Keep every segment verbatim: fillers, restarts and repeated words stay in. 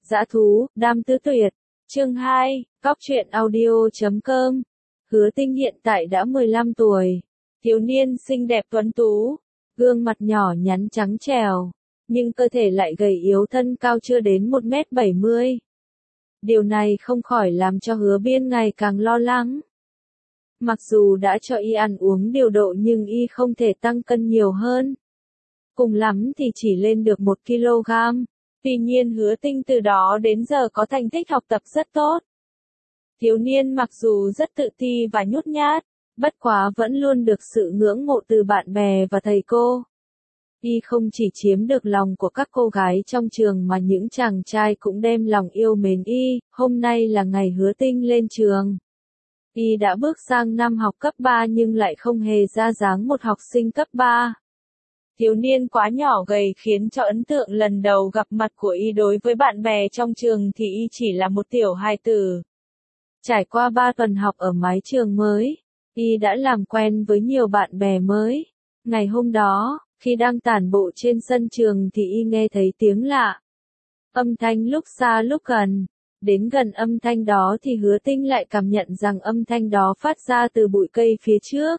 Dã thú, đam tứ tuyệt. Chương hai, Cóc truyện audio chấm com. Hứa Tinh hiện tại đã mười lăm tuổi. Thiếu niên xinh đẹp tuấn tú. Gương mặt nhỏ nhắn trắng trẻo. Nhưng cơ thể lại gầy yếu, thân cao chưa đến một mét bảy mươi. Điều này không khỏi làm cho Hứa Biên ngày càng lo lắng. Mặc dù đã cho y ăn uống điều độ nhưng y không thể tăng cân nhiều hơn. Cùng lắm thì chỉ lên được một ki lô gam. Tuy nhiên Hứa Tinh từ đó đến giờ có thành tích học tập rất tốt. Thiếu niên mặc dù rất tự ti và nhút nhát, bất quá vẫn luôn được sự ngưỡng mộ từ bạn bè và thầy cô. Y không chỉ chiếm được lòng của các cô gái trong trường mà những chàng trai cũng đem lòng yêu mến y. Hôm nay là ngày Hứa Tinh lên trường. Y đã bước sang năm học cấp ba nhưng lại không hề ra dáng một học sinh cấp ba. Thiếu niên quá nhỏ gầy khiến cho ấn tượng lần đầu gặp mặt của y đối với bạn bè trong trường thì y chỉ là một tiểu hài tử. Trải qua ba tuần học ở mái trường mới, y đã làm quen với nhiều bạn bè mới. Ngày hôm đó, khi đang tản bộ trên sân trường thì y nghe thấy tiếng lạ. Âm thanh lúc xa lúc gần. Đến gần âm thanh đó thì Hứa Tinh lại cảm nhận rằng âm thanh đó phát ra từ bụi cây phía trước.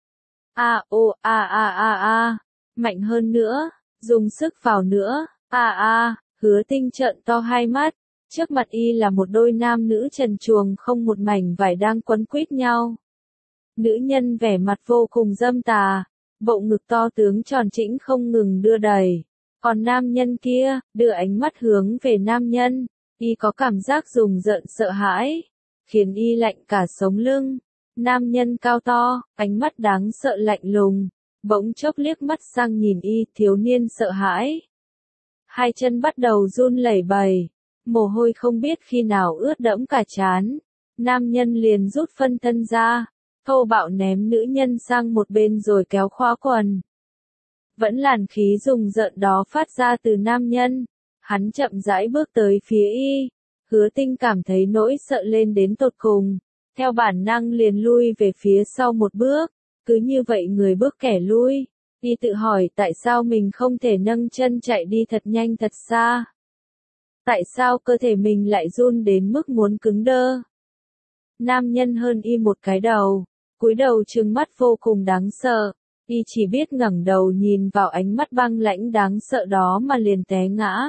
A ô a a a a, mạnh hơn nữa, dùng sức vào nữa, a a, Hứa Tinh trợn to hai mắt, trước mặt y là một đôi nam nữ trần truồng không một mảnh vải đang quấn quýt nhau. Nữ nhân vẻ mặt vô cùng dâm tà, bộ ngực to tướng tròn trĩnh không ngừng đưa đẩy, còn nam nhân kia, đưa ánh mắt hướng về nam nhân. Y có cảm giác rùng rợn sợ hãi, khiến y lạnh cả sống lưng. Nam nhân cao to, ánh mắt đáng sợ lạnh lùng, bỗng chốc liếc mắt sang nhìn y, thiếu niên sợ hãi. Hai chân bắt đầu run lẩy bẩy, mồ hôi không biết khi nào ướt đẫm cả trán. Nam nhân liền rút phân thân ra, thô bạo ném nữ nhân sang một bên rồi kéo khóa quần. Vẫn làn khí rùng rợn đó phát ra từ nam nhân. Hắn chậm rãi bước tới phía y, Hứa Tinh cảm thấy nỗi sợ lên đến tột cùng, theo bản năng liền lui về phía sau một bước, cứ như vậy người bước kẻ lui, y tự hỏi tại sao mình không thể nâng chân chạy đi thật nhanh thật xa. Tại sao cơ thể mình lại run đến mức muốn cứng đơ. Nam nhân hơn y một cái đầu, cúi đầu trừng mắt vô cùng đáng sợ, y chỉ biết ngẩng đầu nhìn vào ánh mắt băng lãnh đáng sợ đó mà liền té ngã.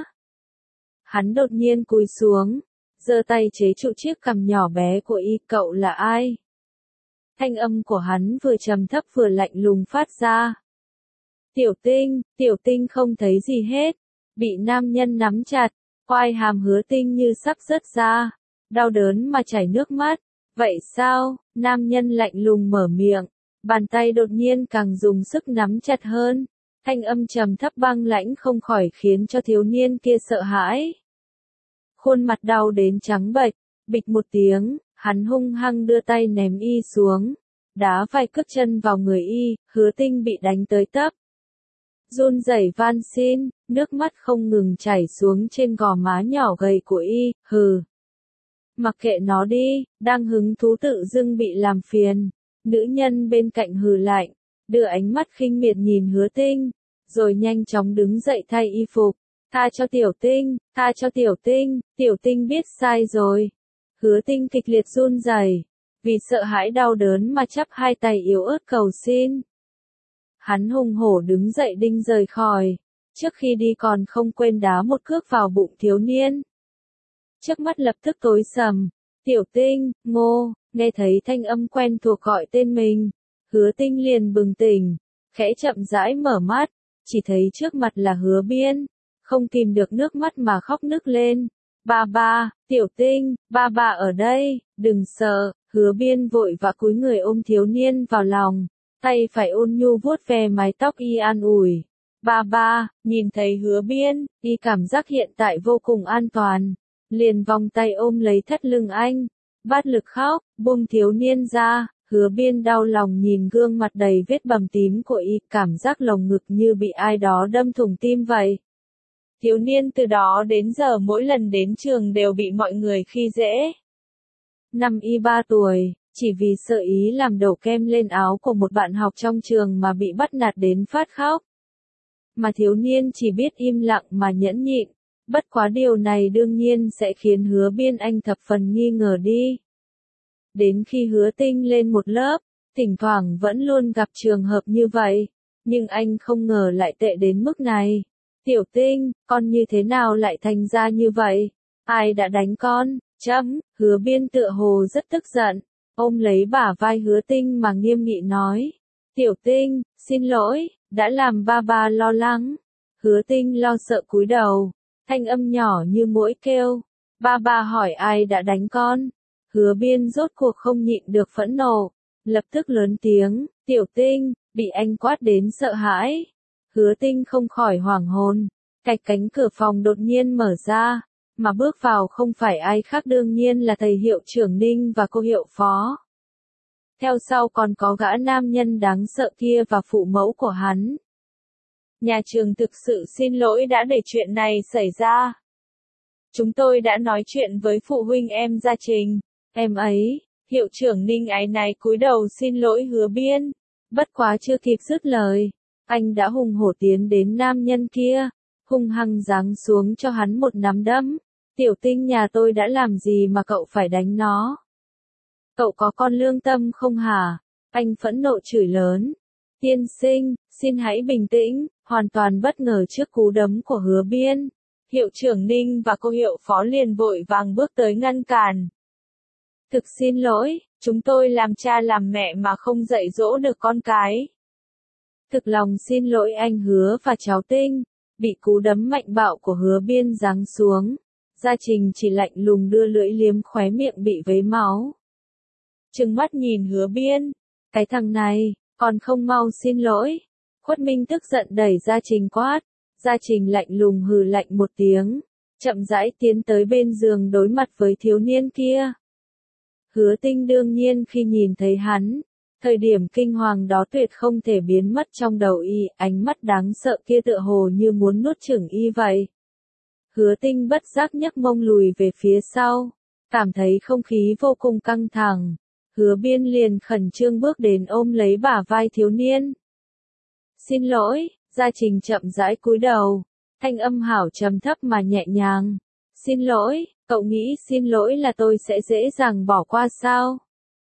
Hắn đột nhiên cúi xuống, giơ tay chế trụ chiếc cằm nhỏ bé của y, cậu là ai? Thanh âm của hắn vừa trầm thấp vừa lạnh lùng phát ra. Tiểu Tinh, Tiểu Tinh không thấy gì hết, bị nam nhân nắm chặt, quai hàm Hứa Tinh như sắp rớt ra, đau đớn mà chảy nước mắt. Vậy sao? Nam nhân lạnh lùng mở miệng, bàn tay đột nhiên càng dùng sức nắm chặt hơn. Thanh âm trầm thấp băng lãnh không khỏi khiến cho thiếu niên kia sợ hãi. Khuôn mặt đau đến trắng bệch, bịch một tiếng, hắn hung hăng đưa tay ném y xuống, đá vài cước chân vào người y, Hứa Tinh bị đánh tới tấp. Run rẩy van xin, nước mắt không ngừng chảy xuống trên gò má nhỏ gầy của y, hừ. Mặc kệ nó đi, đang hứng thú tự dưng bị làm phiền. Nữ nhân bên cạnh hừ lạnh, đưa ánh mắt khinh miệt nhìn Hứa Tinh, rồi nhanh chóng đứng dậy thay y phục. Tha cho Tiểu Tinh, tha cho Tiểu Tinh, Tiểu Tinh biết sai rồi. Hứa Tinh kịch liệt run rẩy, vì sợ hãi đau đớn mà chắp hai tay yếu ớt cầu xin. Hắn hùng hổ đứng dậy định rời khỏi, trước khi đi còn không quên đá một cước vào bụng thiếu niên. Trước mắt lập tức tối sầm, Tiểu Tinh, Ngô, nghe thấy thanh âm quen thuộc gọi tên mình. Hứa Tinh liền bừng tỉnh, khẽ chậm rãi mở mắt, chỉ thấy trước mặt là Hứa Biên, không kìm được nước mắt mà khóc nức lên. Ba ba, Tiểu Tinh, ba ba ở đây, đừng sợ. Hứa Biên vội vã cúi người ôm thiếu niên vào lòng, tay phải ôn nhu vuốt ve mái tóc y an ủi. Ba ba, nhìn thấy Hứa Biên, y cảm giác hiện tại vô cùng an toàn, liền vòng tay ôm lấy thắt lưng anh, bắt lực khóc, buông thiếu niên ra. Hứa Biên đau lòng nhìn gương mặt đầy vết bầm tím của y, cảm giác lồng ngực như bị ai đó đâm thủng tim vậy. Thiếu niên từ đó đến giờ mỗi lần đến trường đều bị mọi người khi dễ. Năm y ba tuổi, chỉ vì sợ ý làm đổ kem lên áo của một bạn học trong trường mà bị bắt nạt đến phát khóc. Mà thiếu niên chỉ biết im lặng mà nhẫn nhịn, Bất quá điều này đương nhiên sẽ khiến Hứa Biên Anh thập phần nghi ngờ đi. Đến khi Hứa Tinh lên một lớp, thỉnh thoảng vẫn luôn gặp trường hợp như vậy, nhưng anh không ngờ lại tệ đến mức này. Tiểu Tinh, con như thế nào lại thành ra như vậy? Ai đã đánh con? Chấm, Hứa Biên tựa hồ rất tức giận, ôm lấy bả vai Hứa Tinh mà nghiêm nghị nói. Tiểu Tinh, xin lỗi, đã làm ba ba lo lắng. Hứa Tinh lo sợ cúi đầu, thanh âm nhỏ như muỗi kêu. Ba ba hỏi ai đã đánh con? Hứa Biên rốt cuộc không nhịn được phẫn nộ, lập tức lớn tiếng, Tiểu Tinh, bị anh quát đến sợ hãi. Hứa Tinh không khỏi hoảng hồn, cạch cánh cửa phòng đột nhiên mở ra, mà bước vào không phải ai khác đương nhiên là thầy hiệu trưởng Ninh và cô hiệu phó. Theo sau còn có gã nam nhân đáng sợ kia và phụ mẫu của hắn. Nhà trường thực sự xin lỗi đã để chuyện này xảy ra. Chúng tôi đã nói chuyện với phụ huynh em Gia Trình, em ấy, hiệu trưởng Ninh áy náy cúi đầu xin lỗi Hứa Biên. Bất quá chưa kịp dứt lời, anh đã hùng hổ tiến đến nam nhân kia, hung hăng giáng xuống cho hắn một nắm đấm. Tiểu Tinh nhà tôi đã làm gì mà cậu phải đánh nó? Cậu có con lương tâm không hả? Anh phẫn nộ chửi lớn. Tiên sinh, xin hãy bình tĩnh, hoàn toàn bất ngờ trước cú đấm của Hứa Biên. Hiệu trưởng Ninh và cô hiệu phó liền vội vàng bước tới ngăn cản. Thực xin lỗi, chúng tôi làm cha làm mẹ mà không dạy dỗ được con cái. Thực lòng xin lỗi anh Hứa và cháu Tinh. Bị cú đấm mạnh bạo của Hứa Biên giáng xuống, Gia Trình chỉ lạnh lùng đưa lưỡi liếm khóe miệng bị vấy máu. Trừng mắt nhìn Hứa Biên, cái thằng này, còn không mau xin lỗi. Khuất Minh tức giận đẩy Gia Trình quát, Gia Trình lạnh lùng hừ lạnh một tiếng, chậm rãi tiến tới bên giường đối mặt với thiếu niên kia. Hứa Tinh đương nhiên khi nhìn thấy hắn, thời điểm kinh hoàng đó tuyệt không thể biến mất trong đầu y, ánh mắt đáng sợ kia tựa hồ như muốn nuốt chửng y vậy. Hứa Tinh bất giác nhấc mông lùi về phía sau, cảm thấy không khí vô cùng căng thẳng. Hứa Biên liền khẩn trương bước đến ôm lấy bả vai thiếu niên. Xin lỗi, Gia Trình chậm rãi cúi đầu, thanh âm hảo trầm thấp mà nhẹ nhàng. Xin lỗi, cậu nghĩ xin lỗi là tôi sẽ dễ dàng bỏ qua sao?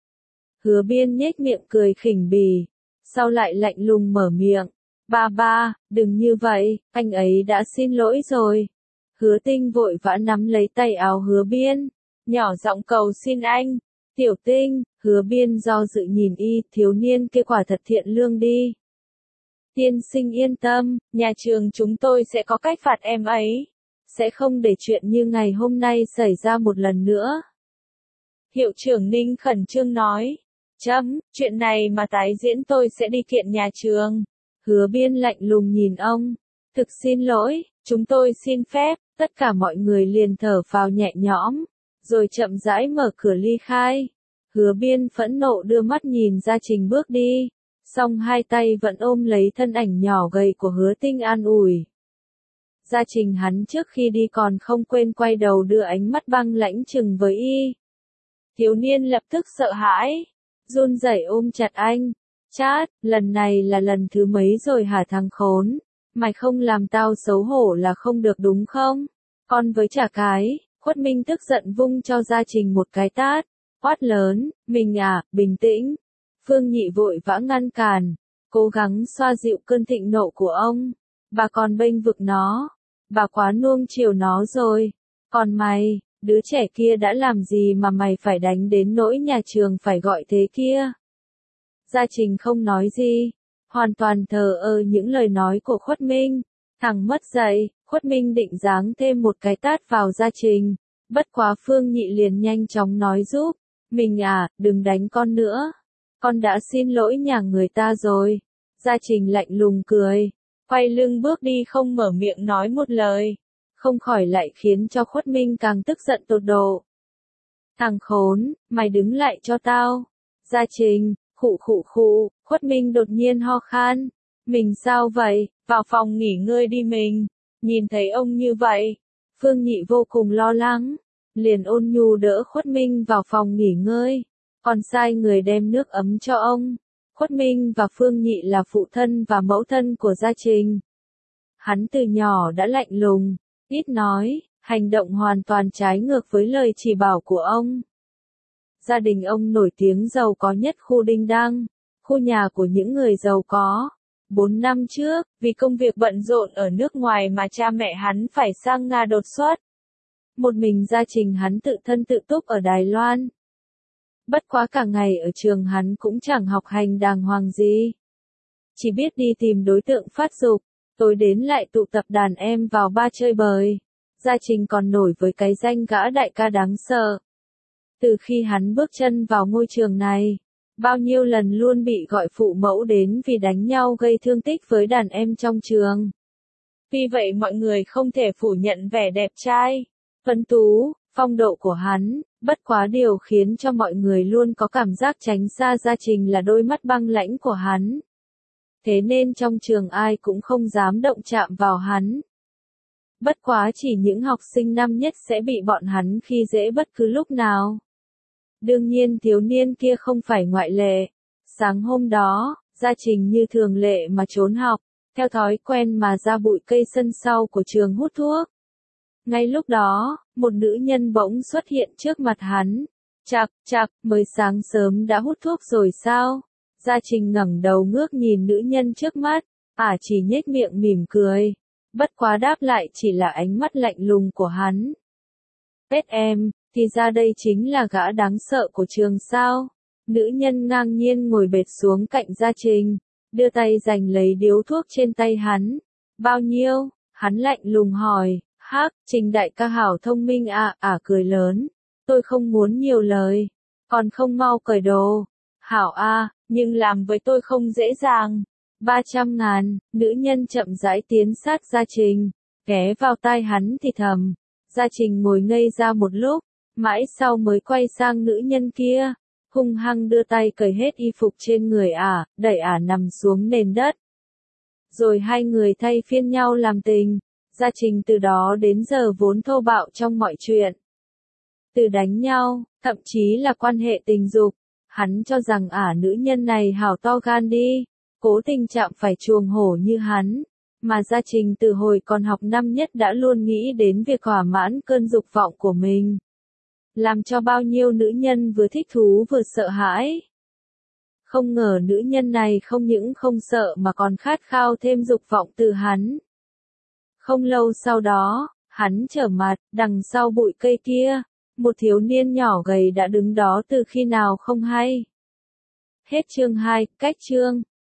Hứa Biên nhếch miệng cười khỉnh bỉ, sau lại lạnh lùng mở miệng. Ba ba, đừng như vậy, anh ấy đã xin lỗi rồi. Hứa Tinh vội vã nắm lấy tay áo Hứa Biên, nhỏ giọng cầu xin anh. Tiểu Tinh, Hứa Biên do dự nhìn y, thiếu niên kia quả thật thiện lương đi. Tiên sinh yên tâm, nhà trường chúng tôi sẽ có cách phạt em ấy. Sẽ không để chuyện như ngày hôm nay xảy ra một lần nữa. Hiệu trưởng Ninh khẩn trương nói. Chấm, chuyện này mà tái diễn tôi sẽ đi kiện nhà trường. Hứa Biên lạnh lùng nhìn ông. Thực xin lỗi, chúng tôi xin phép. Tất cả mọi người liền thở phào nhẹ nhõm, rồi chậm rãi mở cửa ly khai. Hứa Biên phẫn nộ đưa mắt nhìn Gia Trình bước đi, song hai tay vẫn ôm lấy thân ảnh nhỏ gầy của Hứa Tinh an ủi. Gia Trình hắn trước khi đi còn không quên quay đầu đưa ánh mắt băng lãnh chừng với y. Thiếu niên lập tức sợ hãi, run rẩy ôm chặt anh. Chát, lần này là lần thứ mấy rồi hả thằng khốn? Mày không làm tao xấu hổ là không được đúng không? Con với chả cái, Khuất Minh tức giận vung cho Gia Trình một cái tát, quát lớn, mình à, bình tĩnh. Phương Nhị vội vã ngăn cản, cố gắng xoa dịu cơn thịnh nộ của ông. Bà còn bênh vực nó, bà quá nuông chiều nó rồi. Còn mày, đứa trẻ kia đã làm gì mà mày phải đánh đến nỗi nhà trường phải gọi thế kia? Gia Trình không nói gì, hoàn toàn thờ ơ những lời nói của Khuất Minh. Thằng mất dạy, Khuất Minh định giáng thêm một cái tát vào Gia Trình. Bất quá Phương Nhị liền nhanh chóng nói giúp. Mình à, đừng đánh con nữa. Con đã xin lỗi nhà người ta rồi. Gia Trình lạnh lùng cười, quay lưng bước đi không mở miệng nói một lời. Không khỏi lại khiến cho Khuất Minh càng tức giận tột độ. Thằng khốn, mày đứng lại cho tao. Gia Trình, khụ khụ khụ, Khuất Minh đột nhiên ho khan. Mình sao vậy, vào phòng nghỉ ngơi đi mình. Nhìn thấy ông như vậy, Phương Nhị vô cùng lo lắng, liền ôn nhu đỡ Khuất Minh vào phòng nghỉ ngơi, còn sai người đem nước ấm cho ông. Khuất Minh và Phương Nhị là phụ thân và mẫu thân của Gia Trình. Hắn từ nhỏ đã lạnh lùng, ít nói, hành động hoàn toàn trái ngược với lời chỉ bảo của ông. Gia đình ông nổi tiếng giàu có nhất khu Đinh Đăng, khu nhà của những người giàu có. Bốn năm trước, vì công việc bận rộn ở nước ngoài mà cha mẹ hắn phải sang Nga đột xuất. Một mình Gia Trình hắn tự thân tự túc ở Đài Loan. Bất quá cả ngày ở trường hắn cũng chẳng học hành đàng hoàng gì. Chỉ biết đi tìm đối tượng phát dục, tối đến lại tụ tập đàn em vào ba chơi bời. Gia Trình còn nổi với cái danh gã đại ca đáng sợ. Từ khi hắn bước chân vào ngôi trường này, bao nhiêu lần luôn bị gọi phụ mẫu đến vì đánh nhau gây thương tích với đàn em trong trường. Vì vậy mọi người không thể phủ nhận vẻ đẹp trai, tuấn tú, phong độ của hắn, bất quá điều khiến cho mọi người luôn có cảm giác tránh xa Gia Trình là đôi mắt băng lãnh của hắn. Thế nên trong trường ai cũng không dám động chạm vào hắn. Bất quá chỉ những học sinh năm nhất sẽ bị bọn hắn khi dễ bất cứ lúc nào. Đương nhiên thiếu niên kia không phải ngoại lệ. Sáng hôm đó, Gia Trình như thường lệ mà trốn học, theo thói quen mà ra bụi cây sân sau của trường hút thuốc. Ngay lúc đó, một nữ nhân bỗng xuất hiện trước mặt hắn. Chạc, chạc, mới sáng sớm đã hút thuốc rồi sao? Gia Trình ngẩng đầu ngước nhìn nữ nhân trước mắt, ả à chỉ nhếch miệng mỉm cười. Bất quá đáp lại chỉ là ánh mắt lạnh lùng của hắn. Pết em, thì ra đây chính là gã đáng sợ của trường sao? Nữ nhân ngang nhiên ngồi bệt xuống cạnh Gia Trình, đưa tay giành lấy điếu thuốc trên tay hắn. Bao nhiêu? Hắn lạnh lùng hỏi. Hắc, Trình đại ca hảo thông minh à, ả à cười lớn. Tôi không muốn nhiều lời. Còn không mau cởi đồ. Hảo a, à, nhưng làm với tôi không dễ dàng. Ba trăm ngàn, nữ nhân chậm rãi tiến sát Gia Trình, ghé vào tai hắn thì thầm. Gia Trình ngồi ngây ra một lúc, mãi sau mới quay sang nữ nhân kia, hung hăng đưa tay cởi hết y phục trên người ả, à, đẩy ả à nằm xuống nền đất. Rồi hai người thay phiên nhau làm tình. Gia Trình từ đó đến giờ vốn thô bạo trong mọi chuyện. Từ đánh nhau, thậm chí là quan hệ tình dục, hắn cho rằng ả à, nữ nhân này hảo to gan đi, cố tình chạm phải chuồng hổ như hắn. Mà Gia Trình từ hồi còn học năm nhất đã luôn nghĩ đến việc thỏa mãn cơn dục vọng của mình. Làm cho bao nhiêu nữ nhân vừa thích thú vừa sợ hãi. Không ngờ nữ nhân này không những không sợ mà còn khát khao thêm dục vọng từ hắn. Không lâu sau đó, hắn trở mặt, đằng sau bụi cây kia, một thiếu niên nhỏ gầy đã đứng đó từ khi nào không hay. Hết chương hai, cách chương.